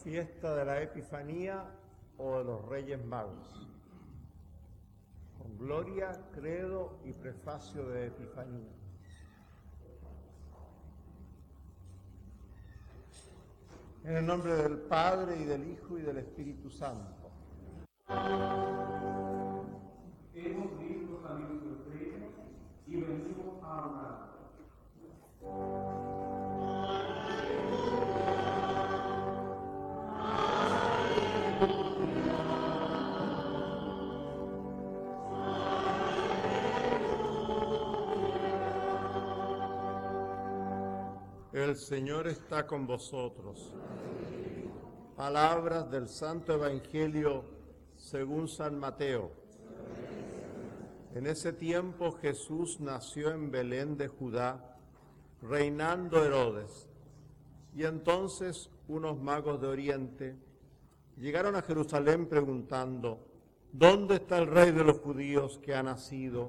fiesta de la Epifanía o de los Reyes Magos. Con gloria, credo y prefacio de Epifanía. En el nombre del Padre, y del Hijo, y del Espíritu Santo. Hemos visto salir su estrella y venimos a adorarlo. El Señor está con vosotros. Palabras del Santo Evangelio según San Mateo. En ese tiempo Jesús nació en Belén de Judá, reinando Herodes. Y entonces unos magos de Oriente llegaron a Jerusalén preguntando: ¿dónde está el Rey de los judíos que ha nacido?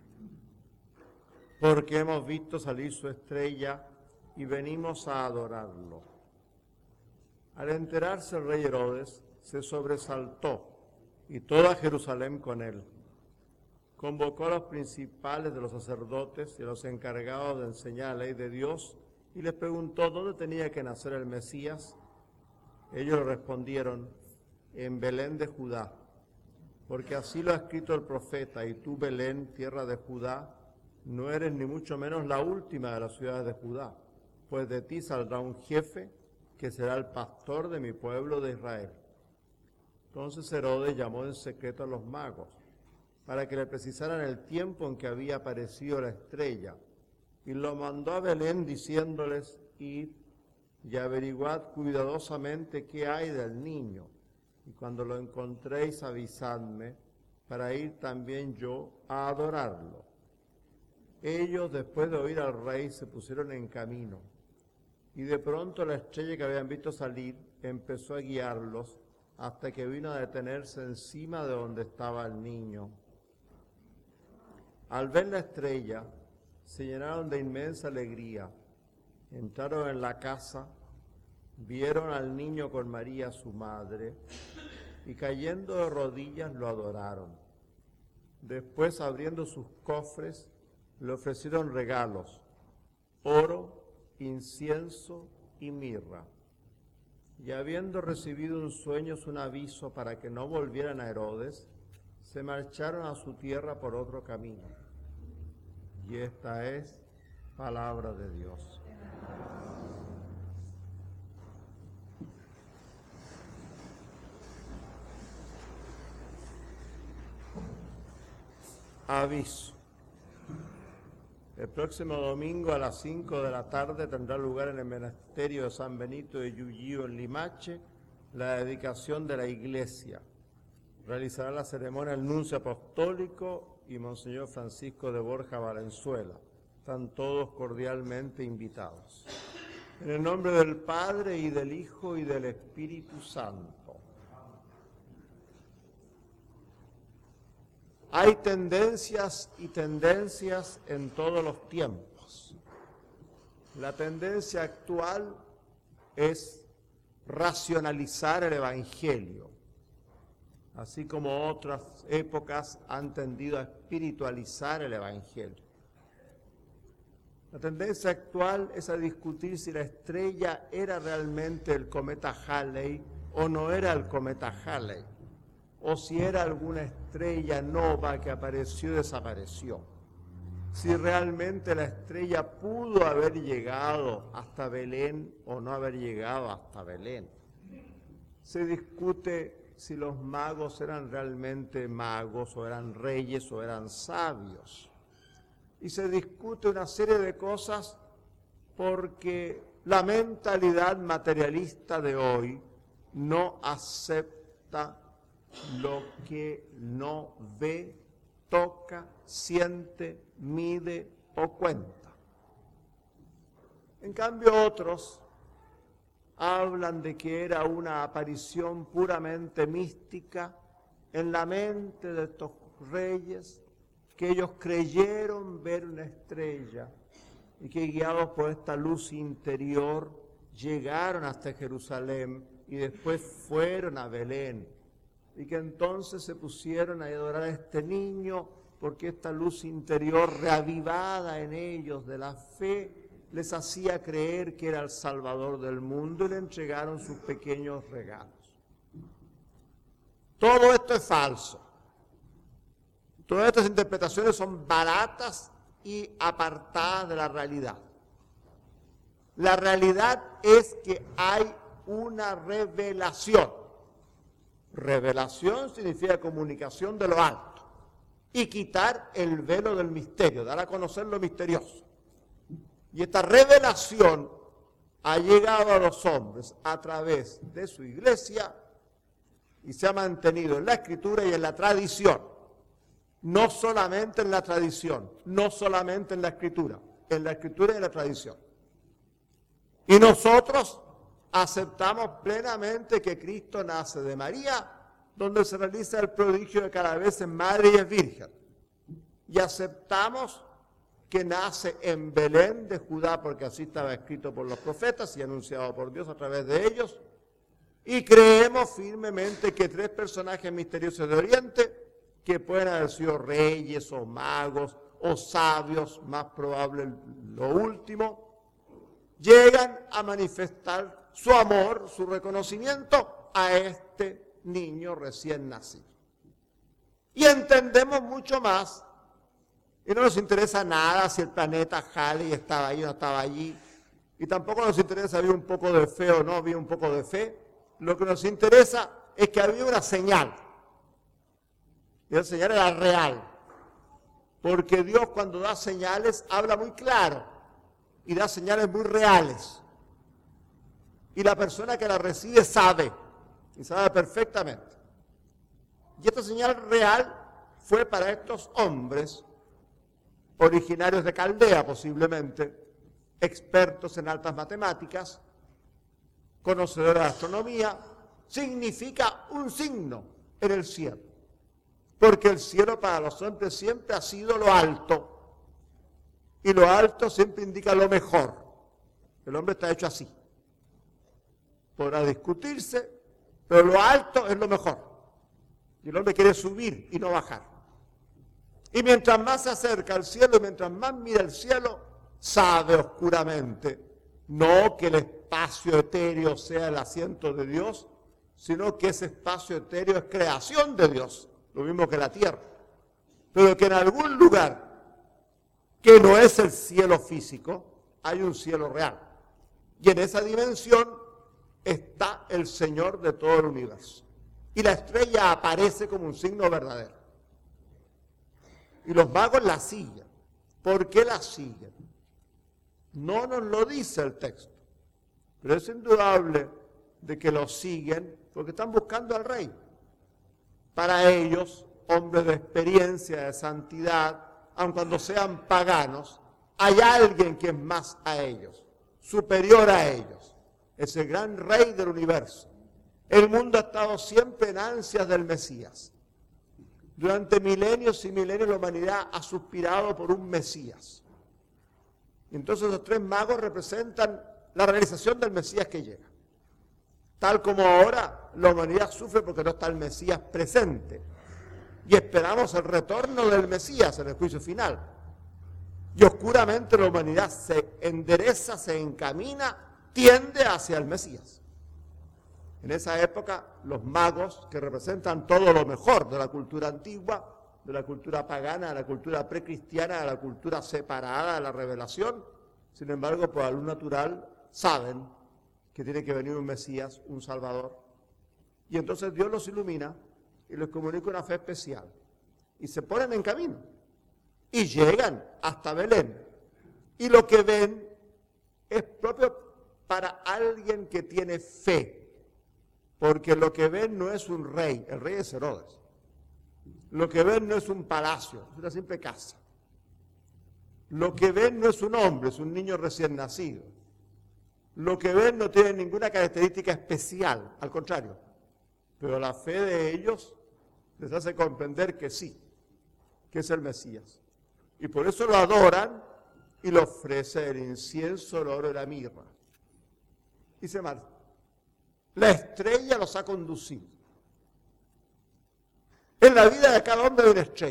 Porque hemos visto salir su estrella y venimos a adorarlo. Al enterarse el rey Herodes, se sobresaltó, y toda Jerusalén con él. Convocó a los principales de los sacerdotes y a los encargados de enseñar la ley de Dios, y les preguntó dónde tenía que nacer el Mesías. Ellos le respondieron: en Belén de Judá, porque así lo ha escrito el profeta, y tú, Belén, tierra de Judá, no eres ni mucho menos la última de las ciudades de Judá, pues de ti saldrá un jefe que será el pastor de mi pueblo de Israel. Entonces Herodes llamó en secreto a los magos para que le precisaran el tiempo en que había aparecido la estrella, y lo mandó a Belén diciéndoles: id y averiguad cuidadosamente qué hay del niño, y cuando lo encontréis avisadme, para ir también yo a adorarlo. Ellos, después de oír al rey, se pusieron en camino. Y de pronto la estrella que habían visto salir empezó a guiarlos hasta que vino a detenerse encima de donde estaba el niño. Al ver la estrella, se llenaron de inmensa alegría. Entraron en la casa, vieron al niño con María su madre, y cayendo de rodillas lo adoraron. Después, abriendo sus cofres, le ofrecieron regalos: oro, incienso y mirra. Y habiendo recibido en sueños un aviso para que no volvieran a Herodes, se marcharon a su tierra por otro camino. Y esta es palabra de Dios. Aviso. El próximo domingo a las 5 de la tarde tendrá lugar en el monasterio de San Benito de Yuyío, en Limache, la dedicación de la iglesia. Realizará la ceremonia el nuncio apostólico y Monseñor Francisco de Borja Valenzuela. Están todos cordialmente invitados. En el nombre del Padre, y del Hijo, y del Espíritu Santo. Hay tendencias y tendencias en todos los tiempos. La tendencia actual es racionalizar el Evangelio, así como otras épocas han tendido a espiritualizar el Evangelio. La tendencia actual es a discutir si la estrella era realmente el cometa Halley o no era el cometa Halley, o si era alguna estrella nova que apareció y desapareció. Si realmente la estrella pudo haber llegado hasta Belén o no haber llegado hasta Belén. Se discute si los magos eran realmente magos, o eran reyes, o eran sabios. Y se discute una serie de cosas porque la mentalidad materialista de hoy no acepta lo que no ve, toca, siente, mide o cuenta. En cambio, otros hablan de que era una aparición puramente mística en la mente de estos reyes, que ellos creyeron ver una estrella y que, guiados por esta luz interior, llegaron hasta Jerusalén y después fueron a Belén, y que entonces se pusieron a adorar a este niño, porque esta luz interior reavivada en ellos de la fe les hacía creer que era el Salvador del mundo y le entregaron sus pequeños regalos. Todo esto es falso. Todas estas interpretaciones son baratas y apartadas de la realidad. La realidad es que hay una revelación. Revelación significa comunicación de lo alto y quitar el velo del misterio, dar a conocer lo misterioso. Y esta revelación ha llegado a los hombres a través de su iglesia y se ha mantenido en la Escritura y en la tradición. No solamente en la tradición, no solamente en la Escritura y en la tradición. Y nosotros aceptamos plenamente que Cristo nace de María, donde se realiza el prodigio de que cada vez es madre y es virgen. Y aceptamos que nace en Belén de Judá, porque así estaba escrito por los profetas y anunciado por Dios a través de ellos. Y creemos firmemente que 3 personajes misteriosos de Oriente, que pueden haber sido reyes o magos o sabios, más probable lo último, llegan a manifestar su amor, su reconocimiento a este niño recién nacido. Y entendemos mucho más, y no nos interesa nada si el planeta Halley estaba ahí o no estaba allí, y tampoco nos interesa si había un poco de fe o no había un poco de fe. Lo que nos interesa es que había una señal, y esa señal era real, porque Dios cuando da señales habla muy claro, y da señales muy reales. Y la persona que la recibe sabe, y sabe perfectamente. Y esta señal real fue para estos hombres, originarios de Caldea posiblemente, expertos en altas matemáticas, conocedores de astronomía, significa un signo en el cielo. Porque el cielo para los hombres siempre ha sido lo alto. Y lo alto siempre indica lo mejor. El hombre está hecho así. Podrá discutirse, pero lo alto es lo mejor. Y el hombre quiere subir y no bajar. Y mientras más se acerca al cielo y mientras más mira el cielo, sabe oscuramente, no que el espacio etéreo sea el asiento de Dios, sino que ese espacio etéreo es creación de Dios, lo mismo que la tierra. Pero que en algún lugar que no es el cielo físico, hay un cielo real. Y en esa dimensión está el Señor de todo el universo. Y la estrella aparece como un signo verdadero. Y los magos la siguen. ¿Por qué la siguen? No nos lo dice el texto. Pero es indudable de que lo siguen porque están buscando al rey. Para ellos, hombres de experiencia, de santidad, aun cuando sean paganos, hay alguien que es más a ellos, superior a ellos. Es el gran rey del universo. El mundo ha estado siempre en ansias del Mesías. Durante milenios y milenios la humanidad ha suspirado por un Mesías. Entonces los 3 magos representan la realización del Mesías que llega. Tal como ahora la humanidad sufre porque no está el Mesías presente. Y esperamos el retorno del Mesías en el juicio final. Y oscuramente la humanidad se endereza, se encamina, tiende hacia el Mesías. En esa época, los magos, que representan todo lo mejor de la cultura antigua, de la cultura pagana, de la cultura precristiana, de la cultura separada de la revelación, sin embargo, por la luz natural, saben que tiene que venir un Mesías, un Salvador. Y entonces Dios los ilumina y les comunica una fe especial. Y se ponen en camino. Y llegan hasta Belén. Y lo que ven es propio para alguien que tiene fe. Porque lo que ven no es un rey, el rey es Herodes. Lo que ven no es un palacio, es una simple casa. Lo que ven no es un hombre, es un niño recién nacido. Lo que ven no tiene ninguna característica especial, al contrario. Pero la fe de ellos les hace comprender que sí, que es el Mesías. Y por eso lo adoran y le ofrece el incienso, el oro y la mirra. Y se marcha. La estrella los ha conducido. En la vida de cada hombre hay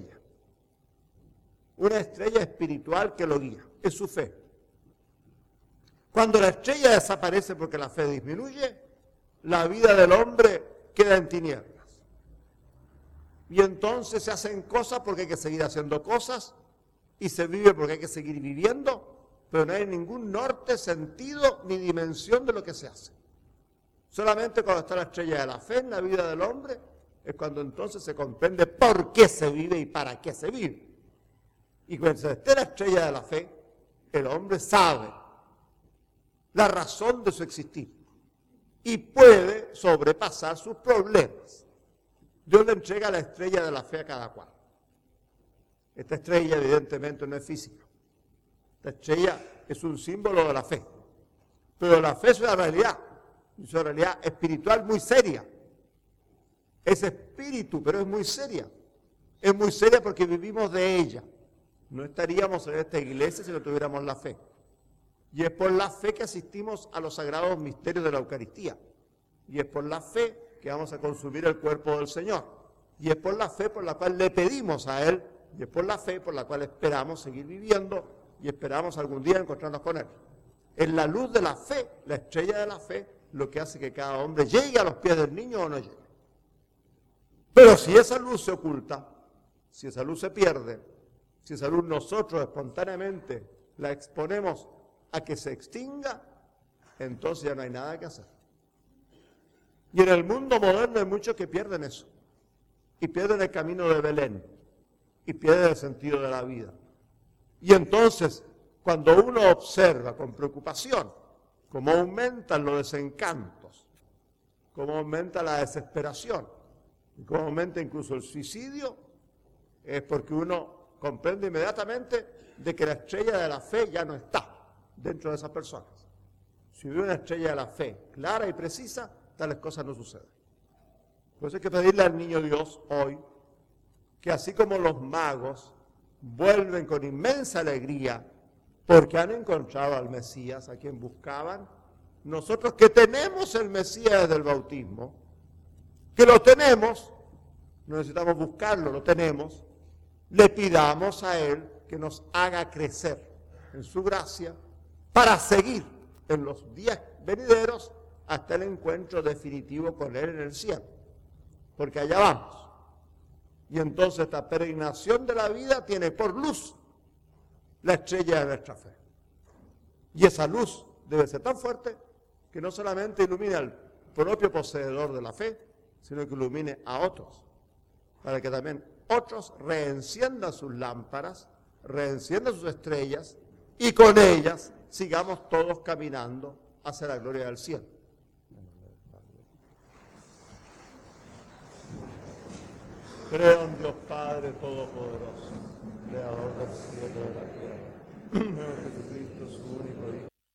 una estrella espiritual que lo guía, es su fe. Cuando la estrella desaparece porque la fe disminuye, la vida del hombre queda en tinieblas. Y entonces se hacen cosas porque hay que seguir haciendo cosas, y se vive porque hay que seguir viviendo, pero no hay ningún norte, sentido ni dimensión de lo que se hace. Solamente cuando está la estrella de la fe en la vida del hombre, es cuando entonces se comprende por qué se vive y para qué se vive. Y cuando esté la estrella de la fe, el hombre sabe la razón de su existir y puede sobrepasar sus problemas. Dios le entrega la estrella de la fe a cada cual. Esta estrella evidentemente no es física. Esta estrella es un símbolo de la fe. Pero la fe es una realidad espiritual muy seria. Es espíritu, pero es muy seria. Es muy seria porque vivimos de ella. No estaríamos en esta iglesia si no tuviéramos la fe. Y es por la fe que asistimos a los sagrados misterios de la Eucaristía. Y es por la fe que vamos a consumir el cuerpo del Señor. Y es por la fe por la cual le pedimos a Él. Y es por la fe por la cual esperamos seguir viviendo y esperamos algún día encontrarnos con Él. Es la luz de la fe, la estrella de la fe, lo que hace que cada hombre llegue a los pies del niño o no llegue. Pero si esa luz se oculta, si esa luz se pierde, si esa luz nosotros espontáneamente la exponemos a que se extinga, entonces ya no hay nada que hacer. Y en el mundo moderno hay muchos que pierden eso. Y pierden el camino de Belén. Y pierden el sentido de la vida. Y entonces, cuando uno observa con preocupación cómo aumentan los desencantos, cómo aumenta la desesperación, y cómo aumenta incluso el suicidio, es porque uno comprende inmediatamente de que la estrella de la fe ya no está dentro de esas personas. Si hubiera una estrella de la fe clara y precisa, tales cosas no suceden. Por eso hay que pedirle al niño Dios hoy que así como los magos vuelven con inmensa alegría porque han encontrado al Mesías a quien buscaban, nosotros que tenemos el Mesías desde el bautismo, que lo tenemos, no necesitamos buscarlo, lo tenemos, le pidamos a Él que nos haga crecer en su gracia para seguir en los días venideros hasta el encuentro definitivo con Él en el cielo, porque allá vamos. Y entonces esta peregrinación de la vida tiene por luz la estrella de nuestra fe. Y esa luz debe ser tan fuerte que no solamente ilumine al propio poseedor de la fe, sino que ilumine a otros, para que también otros reenciendan sus lámparas, reenciendan sus estrellas, y con ellas sigamos todos caminando hacia la gloria del cielo. Creo en Dios Padre Todopoderoso, Creador del cielo y de la tierra, en Jesucristo, su único Hijo,